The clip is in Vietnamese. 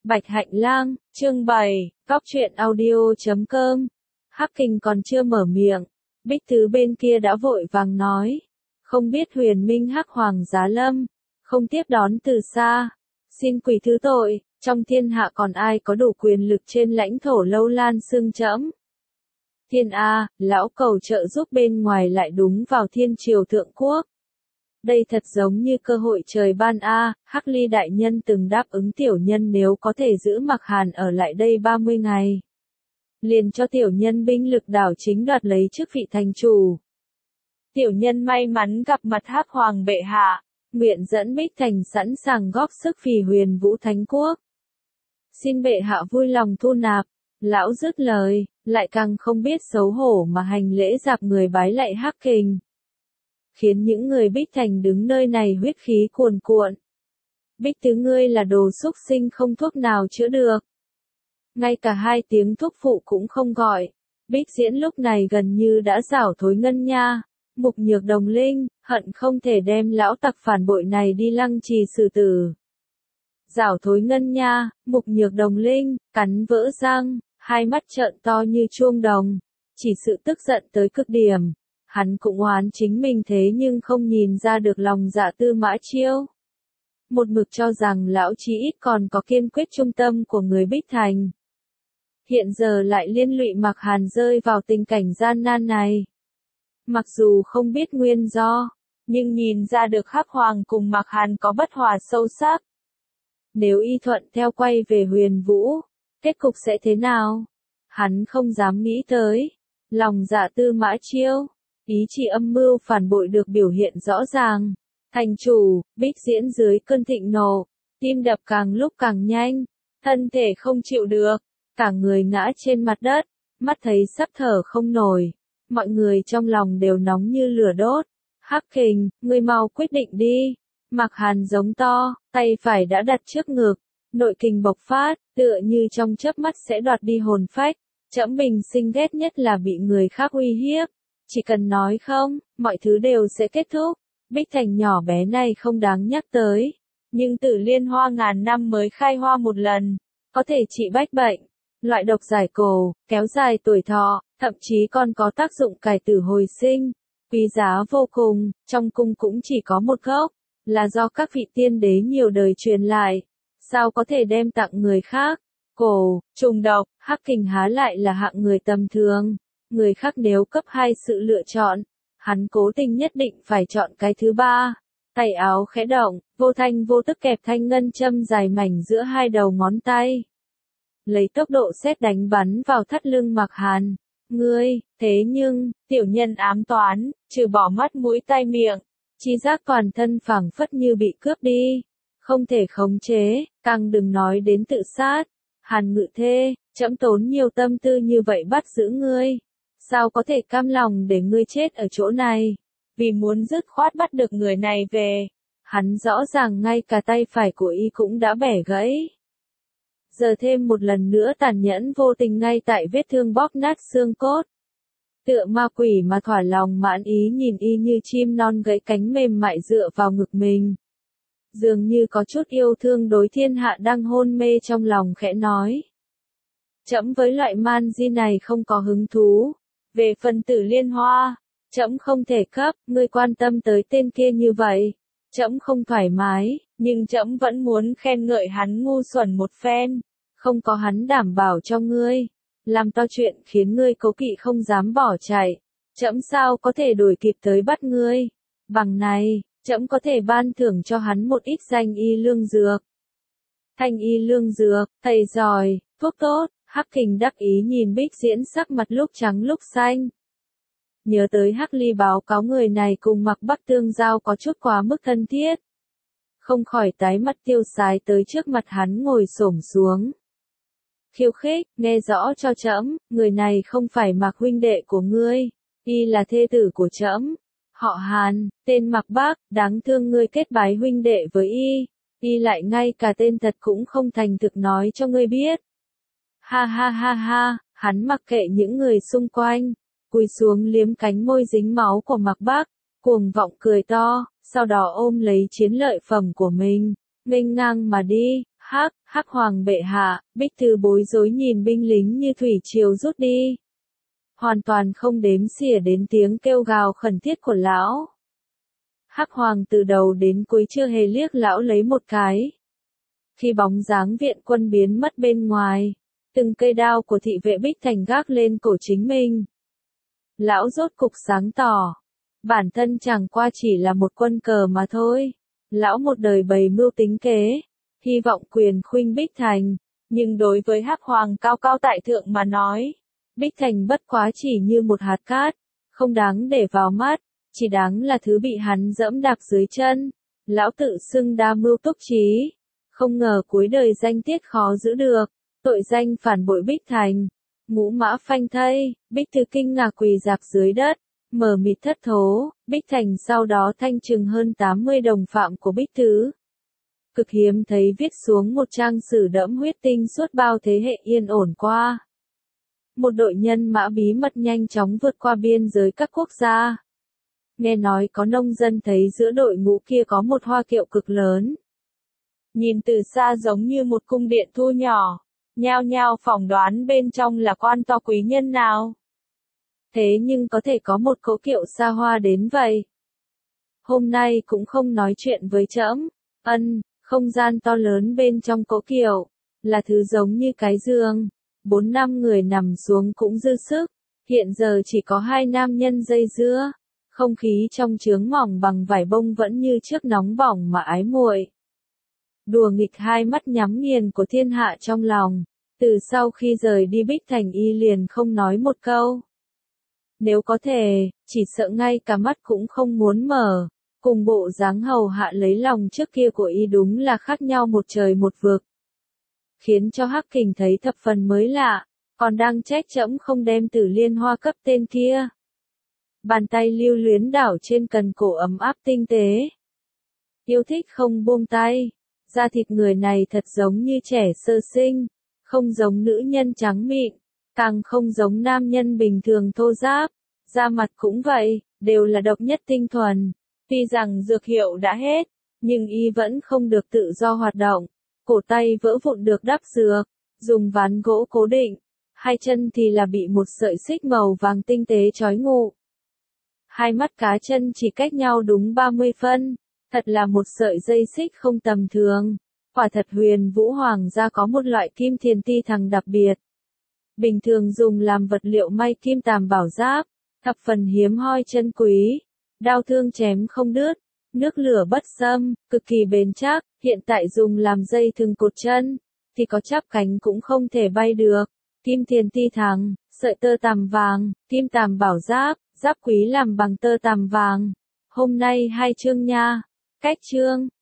Bạch Hạnh Lang, chương 7, Góc truyện audio.com. Hắc Kình còn chưa mở miệng, Bích Thứ bên kia đã vội vàng nói, không biết Huyền Minh Hắc Hoàng Giá Lâm, không tiếp đón từ xa, xin quỳ thứ tội, trong thiên hạ còn ai có đủ quyền lực trên lãnh thổ Lâu Lan xương trẫm. Thiên A, lão cầu trợ giúp bên ngoài lại đúng vào thiên triều thượng quốc. Đây thật giống như cơ hội trời ban a. Hắc Ly đại nhân từng đáp ứng tiểu nhân nếu có thể giữ Mặc Hàn ở lại đây 30 ngày. Liền cho tiểu nhân binh lực đảo chính đoạt lấy chức vị thành chủ. Tiểu nhân may mắn gặp mặt Hắc Hoàng bệ hạ, nguyện dẫn Bích Thành sẵn sàng góp sức vì Huyền Vũ Thánh Quốc. Xin bệ hạ vui lòng thu nạp. Lão dứt lời, lại càng không biết xấu hổ mà hành lễ dạp người bái lạy Hắc Kình. Khiến những người Bích Thành đứng nơi này huyết khí cuồn cuộn. Bích Thứ ngươi là đồ xúc sinh không thuốc nào chữa được. Ngay cả 2 tiếng thuốc phụ cũng không gọi. Bích Diễn lúc này gần như đã rảo thối ngân nha. Mục Nhược Đồng Linh, hận không thể đem lão tặc phản bội này đi lăng trì xử tử. Rảo thối ngân nha, Mục Nhược Đồng Linh, cắn vỡ răng, hai mắt trợn to như chuông đồng. Chỉ sự tức giận tới cực điểm. Hắn cũng oán chính mình thế nhưng không nhìn ra được lòng dạ Tư Mã Chiêu. Một mực cho rằng lão chí ít còn có kiên quyết trung tâm của người Bích Thành. Hiện giờ lại liên lụy Mặc Hàn rơi vào tình cảnh gian nan này. Mặc dù không biết nguyên do, nhưng nhìn ra được Hắc Hoàng cùng Mặc Hàn có bất hòa sâu sắc. Nếu y thuận theo quay về Huyền Vũ, kết cục sẽ thế nào? Hắn không dám nghĩ tới. Lòng dạ Tư Mã Chiêu. Ý chỉ âm mưu phản bội được biểu hiện rõ ràng. Thành chủ, Bích Diễn dưới cơn thịnh nộ, tim đập càng lúc càng nhanh, thân thể không chịu được, cả người ngã trên mặt đất, mắt thấy sắp thở không nổi, mọi người trong lòng đều nóng như lửa đốt. Hắc Kình, ngươi mau quyết định đi. Mặc Hàn giống to, tay phải đã đặt trước ngực, nội kình bộc phát, tựa như trong chớp mắt sẽ đoạt đi hồn phách. Trẫm bình sinh ghét nhất là bị người khác uy hiếp. Chỉ cần nói không, mọi thứ đều sẽ kết thúc. Bích Thành nhỏ bé này không đáng nhắc tới. Nhưng Tử Liên Hoa ngàn năm mới khai hoa một lần. Có thể trị bách bệnh, loại độc giải cổ, kéo dài tuổi thọ, thậm chí còn có tác dụng cải tử hồi sinh. Quý giá vô cùng, trong cung cũng chỉ có một gốc. Là do các vị tiên đế nhiều đời truyền lại. Sao có thể đem tặng người khác? Cổ, trùng độc, Hắc Kình há lại là hạng người tầm thường. Người khác nếu cấp 2 sự lựa chọn, hắn cố tình nhất định phải chọn cái thứ 3. Tay áo khẽ động, vô thanh vô tức kẹp thanh ngân châm dài mảnh giữa 2 đầu ngón tay. Lấy tốc độ sét đánh bắn vào thắt lưng Mặc Hàn. Ngươi, thế nhưng, tiểu nhân ám toán, trừ bỏ mắt mũi tai miệng, chi giác toàn thân phảng phất như bị cướp đi. Không thể khống chế, càng đừng nói đến tự sát. Hàn Ngự Thê, trẫm tốn nhiều tâm tư như vậy bắt giữ ngươi. Sao có thể cam lòng để ngươi chết ở chỗ này? Vì muốn dứt khoát bắt được người này về. Hắn rõ ràng ngay cả tay phải của y cũng đã bẻ gãy. Giờ thêm một lần nữa tàn nhẫn vô tình ngay tại vết thương bóp nát xương cốt. Tựa ma quỷ mà thỏa lòng mãn ý nhìn y như chim non gãy cánh mềm mại dựa vào ngực mình. Dường như có chút yêu thương đối thiên hạ đang hôn mê trong lòng khẽ nói. Trẫm với loại man di này không có hứng thú. Về phần Tử Liên Hoa, trẫm không thể cấp, ngươi quan tâm tới tên kia như vậy. Trẫm không thoải mái, nhưng trẫm vẫn muốn khen ngợi hắn ngu xuẩn một phen. Không có hắn đảm bảo cho ngươi, làm to chuyện khiến ngươi cố kỵ không dám bỏ chạy. Trẫm sao có thể đuổi kịp tới bắt ngươi. Bằng này, trẫm có thể ban thưởng cho hắn một ít danh y lương dược. Thanh y lương dược, thầy giỏi, thuốc tốt. Hắc Kình đắc ý nhìn Bích Diễn sắc mặt lúc trắng lúc xanh. Nhớ tới Hắc Ly báo cáo người này cùng Mặc Bắc tương giao có chút quá mức thân thiết. Không khỏi tái mắt tiêu sái tới trước mặt hắn ngồi xổm xuống. Khiêu khích, nghe rõ cho trẫm, người này không phải Mặc huynh đệ của ngươi, y là thê tử của trẫm. Họ Hàn, tên Mặc Bắc, đáng thương ngươi kết bái huynh đệ với y lại ngay cả tên thật cũng không thành thực nói cho ngươi biết. Ha ha ha ha, hắn mặc kệ những người xung quanh, cúi xuống liếm cánh môi dính máu của Mặc Bắc, cuồng vọng cười to, sau đó ôm lấy chiến lợi phẩm của mình, nghênh ngang mà đi. Hắc hoàng bệ hạ, Bích Thư bối rối nhìn binh lính như thủy triều rút đi. Hoàn toàn không đếm xỉa đến tiếng kêu gào khẩn thiết của lão. Hắc hoàng từ đầu đến cuối chưa hề liếc lão lấy một cái. Khi bóng dáng viện quân biến mất bên ngoài, từng cây đao của thị vệ Bích Thành gác lên cổ chính mình. Lão rốt cục sáng tỏ. Bản thân chẳng qua chỉ là một quân cờ mà thôi. Lão một đời bày mưu tính kế, hy vọng quyền khuynh Bích Thành, nhưng đối với Hắc hoàng cao cao tại thượng mà nói, Bích Thành bất quá chỉ như một hạt cát, không đáng để vào mắt, chỉ đáng là thứ bị hắn dẫm đạp dưới chân. Lão tự xưng đa mưu túc trí, không ngờ cuối đời danh tiết khó giữ được, tội danh phản bội Bích Thành. Ngũ mã phanh thây, Bích Thư kinh ngạc quỳ dạp dưới đất, mờ mịt thất thố. Bích Thành sau đó thanh trừng hơn 80 đồng phạm của Bích Thư. Cực hiếm thấy viết xuống một trang sử đẫm huyết tinh suốt bao thế hệ yên ổn qua. Một đội nhân mã bí mật nhanh chóng vượt qua biên giới các quốc gia. Nghe nói có nông dân thấy giữa đội ngũ kia có một hoa kiệu cực lớn. Nhìn từ xa giống như một cung điện thu nhỏ, nhao nhao phỏng đoán bên trong là quan to quý nhân nào. Thế nhưng có thể có một cỗ kiệu xa hoa đến vậy. Hôm nay cũng không nói chuyện với trẫm. Không gian to lớn bên trong cỗ kiệu, là thứ giống như cái giường. 4-5 người nằm xuống cũng dư sức. Hiện giờ chỉ có 2 nam nhân dây dưa. Không khí trong trướng mỏng bằng vải bông vẫn như trước nóng bỏng mà ái muội. Đùa nghịch hai mắt nhắm nghiền của thiên hạ trong lòng. Từ sau khi rời đi Bích Thành y liền không nói một câu. Nếu có thể, chỉ sợ ngay cả mắt cũng không muốn mở. Cùng bộ dáng hầu hạ lấy lòng trước kia của y đúng là khác nhau một trời một vực. Khiến cho Hắc Kình thấy thập phần mới lạ, còn đang trách trẫm không đem Tử Liên Hoa cấp tên kia. Bàn tay lưu luyến đảo trên cần cổ ấm áp tinh tế. Yêu thích không buông tay, da thịt người này thật giống như trẻ sơ sinh, không giống nữ nhân trắng mịn, càng không giống nam nhân bình thường thô ráp, da mặt cũng vậy, đều là độc nhất tinh thuần. Tuy rằng dược hiệu đã hết, nhưng y vẫn không được tự do hoạt động, cổ tay vỡ vụn được đắp dược, dùng ván gỗ cố định, hai chân thì là bị một sợi xích màu vàng tinh tế trói ngụ. Hai mắt cá chân chỉ cách nhau đúng 30 phân, thật là một sợi dây xích không tầm thường. Quả thật Huyền Vũ Hoàng gia có một loại kim thiền ti thằng đặc biệt. Bình thường dùng làm vật liệu may kim tàm bảo giáp, thập phần hiếm hoi chân quý, đao thương chém không đứt, nước lửa bất xâm, cực kỳ bền chắc. Hiện tại dùng làm dây thừng cột chân, thì có chắp cánh cũng không thể bay được. Kim thiền ti thằng, sợi tơ tằm vàng, kim tàm bảo giáp, giáp quý làm bằng tơ tằm vàng. Hôm nay 2 chương nha. Cách chương